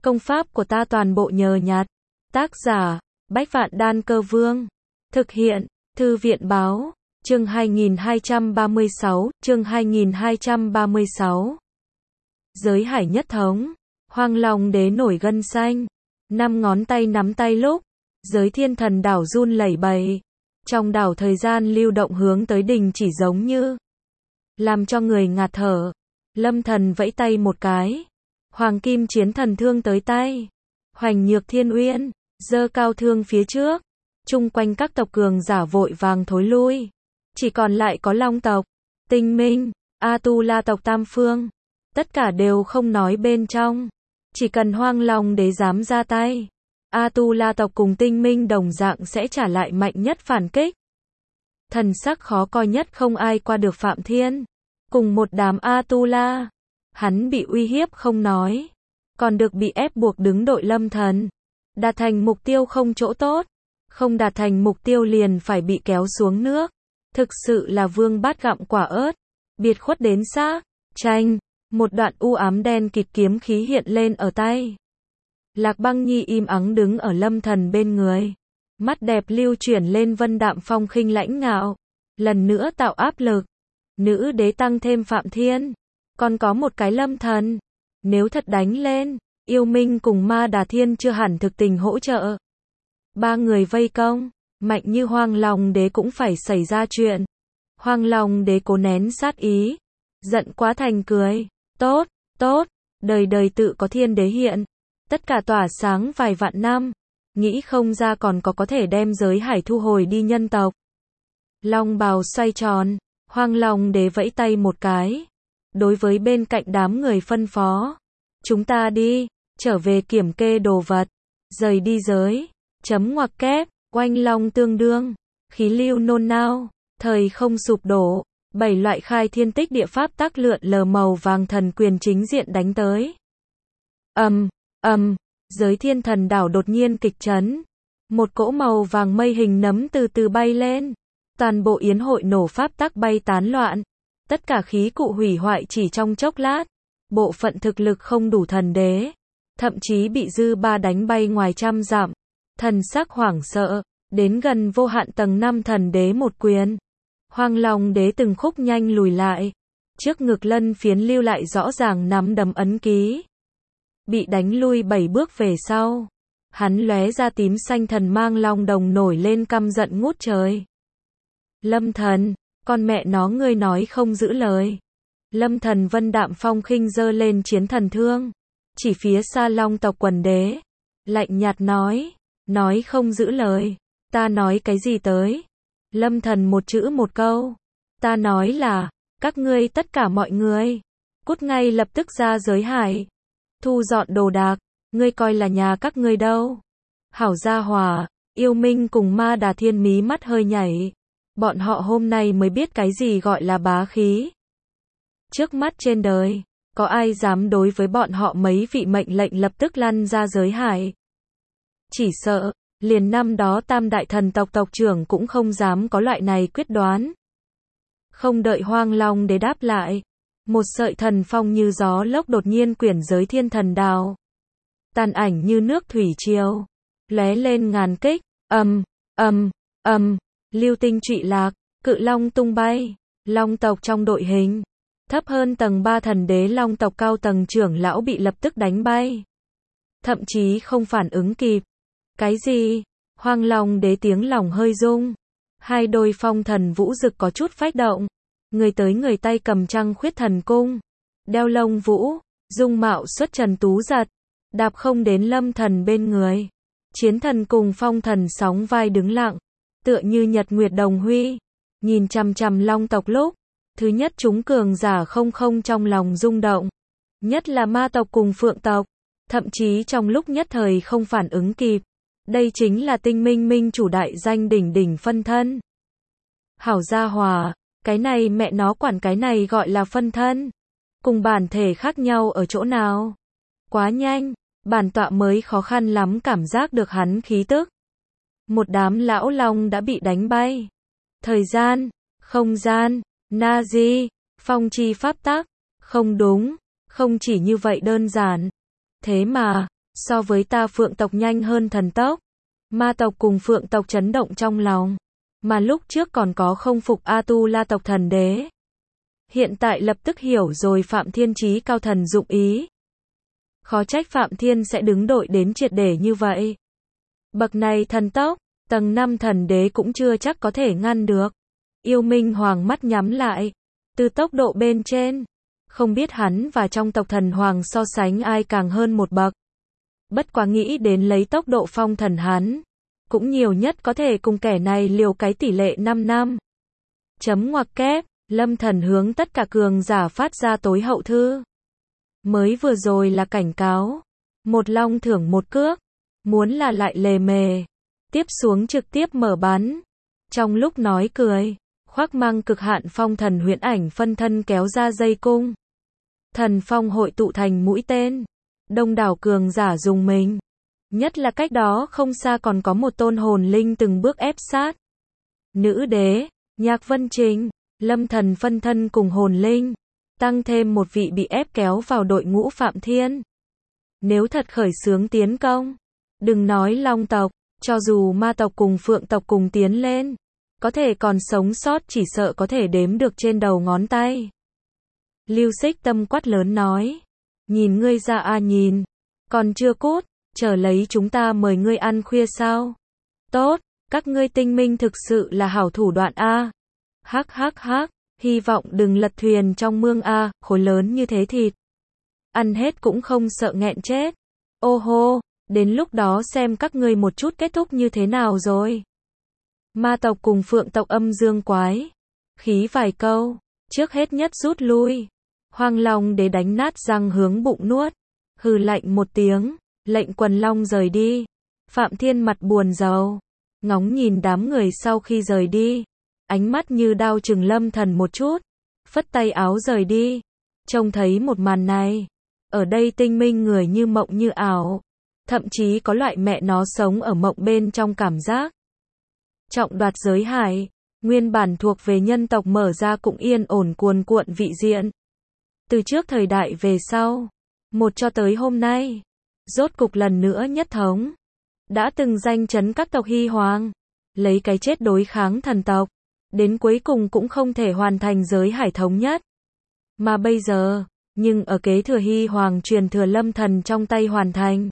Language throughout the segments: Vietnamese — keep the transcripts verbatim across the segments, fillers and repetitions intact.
Công pháp của ta toàn bộ nhờ nhặt. Tác giả, Bách Vạn Đan Cơ Vương. Thực hiện, Thư viện báo, chương hai nghìn hai trăm ba mươi sáu, chương hai nghìn hai trăm ba mươi sáu. Giới hải nhất thống, Hoang Long Đế nổi gân xanh, năm ngón tay nắm tay lúc, giới thiên thần đảo run lẩy bẩy. Trong đảo thời gian lưu động hướng tới đỉnh chỉ giống như làm cho người ngạt thở. Lâm Thần vẫy tay một cái, Hoàng Kim Chiến Thần thương tới tay. Hoành Nhược Thiên Uyên giơ cao thương phía trước, chung quanh các tộc cường giả vội vàng thối lui. Chỉ còn lại có Long tộc, Tinh Minh, A-tu-la tộc Tam Phương, tất cả đều không nói bên trong. Chỉ cần Hoang Long Đế dám ra tay, A-tu-la tộc cùng Tinh Minh đồng dạng sẽ trả lại mạnh nhất phản kích. Thần sắc khó coi nhất không ai qua được Phạm Thiên, cùng một đám A-tu-la. Hắn bị uy hiếp không nói, còn được bị ép buộc đứng đội Lâm Thần. Đạt thành mục tiêu không chỗ tốt, không đạt thành mục tiêu liền phải bị kéo xuống nước. Thực sự là vương bát gặm quả ớt, biệt khuất đến xác. Tranh, một đoạn u ám đen kịt kiếm khí hiện lên ở tay. Lạc Băng Nhi im ắng đứng ở Lâm Thần bên người, mắt đẹp lưu chuyển lên vân đạm phong khinh lãnh ngạo, lần nữa tạo áp lực. Nữ đế tăng thêm Phạm Thiên, còn có một cái Lâm Thần. Nếu thật đánh lên, Yêu Minh cùng Ma Đà Thiên chưa hẳn thực tình hỗ trợ. Ba người vây công, mạnh như Hoang Long Đế cũng phải xảy ra chuyện. Hoang Long Đế cố nén sát ý, giận quá thành cười. Tốt, tốt, đời đời tự có thiên đế hiện, tất cả tỏa sáng vài vạn năm, nghĩ không ra còn có có thể đem giới hải thu hồi đi nhân tộc. Long bào xoay tròn, Hoang Long Đế vẫy tay một cái, đối với bên cạnh đám người phân phó. Chúng ta đi, trở về kiểm kê đồ vật, rời đi giới, chấm ngoặc kép, oanh long tương đương, khí lưu nôn nao, thời không sụp đổ, bảy loại khai thiên tích địa pháp tắc lượn lờ màu vàng thần quyền chính diện đánh tới. Ầm, ầm, giới thiên thần đảo đột nhiên kịch chấn, một cỗ màu vàng mây hình nấm từ từ bay lên, toàn bộ yến hội nổ pháp tắc bay tán loạn, tất cả khí cụ hủy hoại chỉ trong chốc lát. Bộ phận thực lực không đủ thần đế, thậm chí bị dư ba đánh bay ngoài trăm dặm, thần sắc hoảng sợ, đến gần vô hạn tầng năm thần đế một quyền. Hoang Long Đế từng khúc nhanh lùi lại, trước ngực lân phiến lưu lại rõ ràng nắm đấm ấn ký. Bị đánh lui bảy bước về sau, hắn lóe ra tím xanh thần mang long đồng nổi lên căm giận ngút trời. Lâm Thần, con mẹ nó ngươi nói không giữ lời. Lâm Thần vân đạm phong khinh giơ lên chiến thần thương, chỉ phía xa Long tộc quần đế, lạnh nhạt nói, nói không giữ lời, ta nói cái gì tới? Lâm Thần một chữ một câu, ta nói là, các ngươi tất cả mọi người, cút ngay lập tức ra giới hải, thu dọn đồ đạc, ngươi coi là nhà các ngươi đâu? Hảo gia hỏa, Yêu Minh cùng Ma Đà Thiên mí mắt hơi nhảy, bọn họ hôm nay mới biết cái gì gọi là bá khí. Trước mắt trên đời, có ai dám đối với bọn họ mấy vị mệnh lệnh lập tức lăn ra giới hải? Chỉ sợ, liền năm đó tam đại thần tộc tộc trưởng cũng không dám có loại này quyết đoán. Không đợi Hoang Long Đế đáp lại, một sợi thần phong như gió lốc đột nhiên quyển giới thiên thần đào. Tàn ảnh như nước thủy triều, lóe lên ngàn kích, ầm, ầm, ầm, lưu tinh trụy lạc, cự long tung bay, Long tộc trong đội hình. Thấp hơn tầng ba thần đế Long tộc cao tầng trưởng lão bị lập tức đánh bay. Thậm chí không phản ứng kịp. Cái gì? Hoang Long Đế tiếng lòng hơi rung. Hai đôi phong thần vũ rực có chút phách động. Người tới người tay cầm trăng khuyết thần cung. Đeo lông vũ, dung mạo xuất trần tú giật. Đạp không đến Lâm Thần bên người. Chiến thần cùng phong thần sóng vai đứng lặng. Tựa như nhật nguyệt đồng huy. Nhìn chằm chằm Long tộc lúc. Thứ nhất chúng cường giả không không trong lòng rung động. Nhất là ma tộc cùng phượng tộc. Thậm chí trong lúc nhất thời không phản ứng kịp. Đây chính là Tinh Minh minh chủ đại danh đỉnh đỉnh phân thân. Hảo gia hòa, cái này mẹ nó quản cái này gọi là phân thân. Cùng bản thể khác nhau ở chỗ nào? Quá nhanh, bản tọa mới khó khăn lắm cảm giác được hắn khí tức. Một đám lão long đã bị đánh bay. Thời gian, không gian, Na-di, phong chi pháp tắc, không đúng, không chỉ như vậy đơn giản. Thế mà, So với ta phượng tộc nhanh hơn thần tốc. Ma tộc cùng phượng tộc chấn động trong lòng. Mà lúc trước còn có không phục A-tu-la tộc thần đế. Hiện tại lập tức hiểu rồi Phạm Thiên chí cao thần dụng ý. Khó trách Phạm Thiên sẽ đứng đội đến triệt để như vậy. Bậc này thần tốc, tầng năm thần đế cũng chưa chắc có thể ngăn được. Yêu Minh Hoàng mắt nhắm lại. Từ tốc độ bên trên, không biết hắn và trong tộc thần hoàng so sánh ai càng hơn một bậc. Bất quá nghĩ đến lấy tốc độ phong thần hắn, cũng nhiều nhất có thể cùng kẻ này liều cái tỷ lệ năm năm. Chấm ngoặc kép, Lâm Thần hướng tất cả cường giả phát ra tối hậu thư. Mới vừa rồi là cảnh cáo. Một long thưởng một cước. Muốn là lại lề mề. Tiếp xuống trực tiếp mở bắn. Trong lúc nói cười, khoác mang cực hạn phong thần huyễn ảnh phân thân kéo ra dây cung. Thần phong hội tụ thành mũi tên. Đông đảo cường giả dùng mình. Nhất là cách đó không xa còn có một tôn hồn linh từng bước ép sát. Nữ đế, Nhạc Vân Trình, Lâm Thần phân thân cùng hồn linh. Tăng thêm một vị bị ép kéo vào đội ngũ Phạm Thiên. Nếu thật khởi xướng tiến công, đừng nói long tộc, cho dù ma tộc cùng phượng tộc cùng tiến lên, có thể còn sống sót chỉ sợ có thể đếm được trên đầu ngón tay. Lưu Xích Tâm quát lớn nói, nhìn ngươi ra a nhìn, còn chưa cút, chờ lấy chúng ta mời ngươi ăn khuya sao? Tốt, các ngươi tinh minh thực sự là hảo thủ đoạn a. Hắc hắc hắc, hy vọng đừng lật thuyền trong mương a, khối lớn như thế thịt. Ăn hết cũng không sợ nghẹn chết. Ô hô, đến lúc đó xem các ngươi một chút kết thúc như thế nào rồi. Ma tộc cùng phượng tộc âm dương quái. Khí vài câu, trước hết nhất rút lui. Hoang Long đế đánh nát răng hướng bụng nuốt. Hừ lạnh một tiếng, lệnh quần long rời đi. Phạm Thiên mặt buồn rầu, ngóng nhìn đám người sau khi rời đi. Ánh mắt như đao chừng Lâm Thần một chút. Phất tay áo rời đi. Trông thấy một màn này. Ở đây tinh minh người như mộng như ảo. Thậm chí có loại mẹ nó sống ở mộng bên trong cảm giác. Trọng đoạt giới hải. Nguyên bản thuộc về nhân tộc mở ra cũng yên ổn cuồn cuộn vị diện. Từ trước thời đại về sau. Một cho tới hôm nay. Rốt cục lần nữa nhất thống. Đã từng danh chấn các tộc hy hoàng. Lấy cái chết đối kháng thần tộc. Đến cuối cùng cũng không thể hoàn thành giới hải thống nhất. Mà bây giờ, nhưng ở kế thừa hy hoàng truyền thừa Lâm Thần trong tay hoàn thành.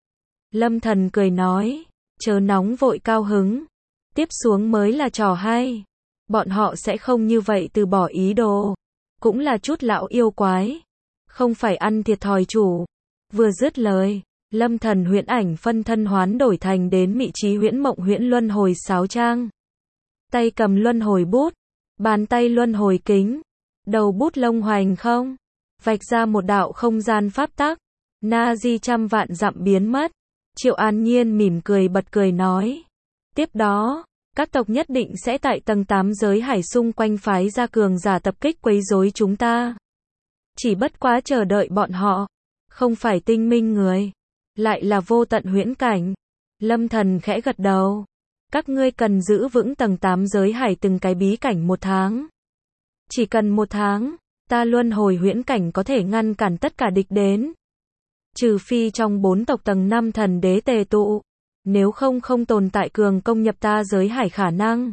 Lâm Thần cười nói, chớ nóng vội cao hứng. Tiếp xuống mới là trò hay. Bọn họ sẽ không như vậy từ bỏ ý đồ. Cũng là chút lão yêu quái. Không phải ăn thiệt thòi chủ. Vừa dứt lời, Lâm Thần huyễn ảnh phân thân hoán đổi thành đến vị trí huyễn mộng huyễn luân hồi sáo trang. Tay cầm luân hồi bút, bàn tay luân hồi kính, đầu bút lông hoành không, vạch ra một đạo không gian pháp tắc, na di trăm vạn dặm biến mất. Triệu An Nhiên mỉm cười bật cười nói, tiếp đó, các tộc nhất định sẽ tại tầng tám giới hải xung quanh phái ra cường giả tập kích quấy rối chúng ta. Chỉ bất quá chờ đợi bọn họ, không phải tinh minh người, lại là vô tận huyễn cảnh. Lâm Thần khẽ gật đầu. Các ngươi cần giữ vững tầng tám giới hải từng cái bí cảnh một tháng. Chỉ cần một tháng, ta luân hồi huyễn cảnh có thể ngăn cản tất cả địch đến. Trừ phi trong bốn tộc tầng năm thần đế tề tụ. Nếu không không tồn tại cường công nhập ta giới hải khả năng.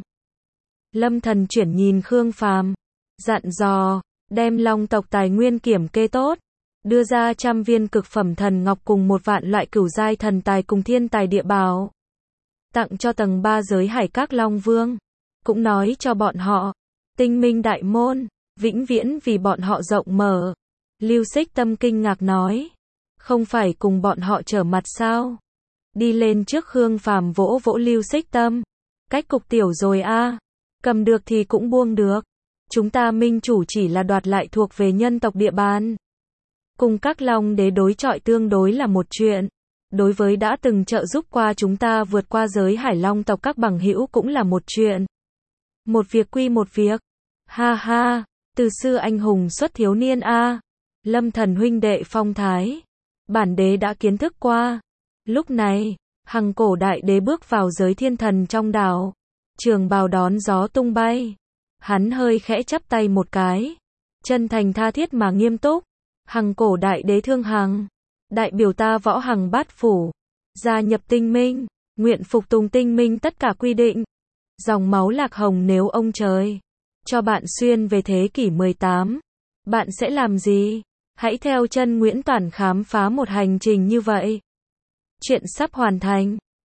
Lâm Thần chuyển nhìn Khương Phàm, dặn dò, đem long tộc tài nguyên kiểm kê tốt. Đưa ra trăm viên cực phẩm thần ngọc cùng một vạn loại cửu giai thần tài cùng thiên tài địa bảo. Tặng cho tầng ba giới hải các long vương. Cũng nói cho bọn họ, tinh minh đại môn, vĩnh viễn vì bọn họ rộng mở. Lưu Xích Tâm kinh ngạc nói, không phải cùng bọn họ trở mặt sao? Đi lên trước Khương Phàm vỗ vỗ Lưu Xích Tâm. Cách cục tiểu rồi a, cầm được thì cũng buông được. Chúng ta minh chủ chỉ là đoạt lại thuộc về nhân tộc địa bàn. Cùng các long đế đối chọi tương đối là một chuyện. Đối với đã từng trợ giúp qua chúng ta vượt qua giới hải long tộc các bằng hữu cũng là một chuyện. Một việc quy một việc. Ha ha, từ xưa anh hùng xuất thiếu niên a. Lâm Thần huynh đệ phong thái. Bản đế đã kiến thức qua. Lúc này, Hằng Cổ đại đế bước vào giới thiên thần trong đảo. Trường bào đón gió tung bay. Hắn hơi khẽ chắp tay một cái. Chân thành tha thiết mà nghiêm túc. Hằng Cổ đại đế thương Hằng. Đại biểu ta Võ Hằng Bát Phủ, gia nhập tinh minh, nguyện phục tùng tinh minh tất cả quy định. Dòng máu Lạc Hồng, nếu ông trời cho bạn xuyên về thế kỷ mười tám, bạn sẽ làm gì? Hãy theo chân Nguyễn Toản khám phá một hành trình như vậy. Chuyện sắp hoàn thành.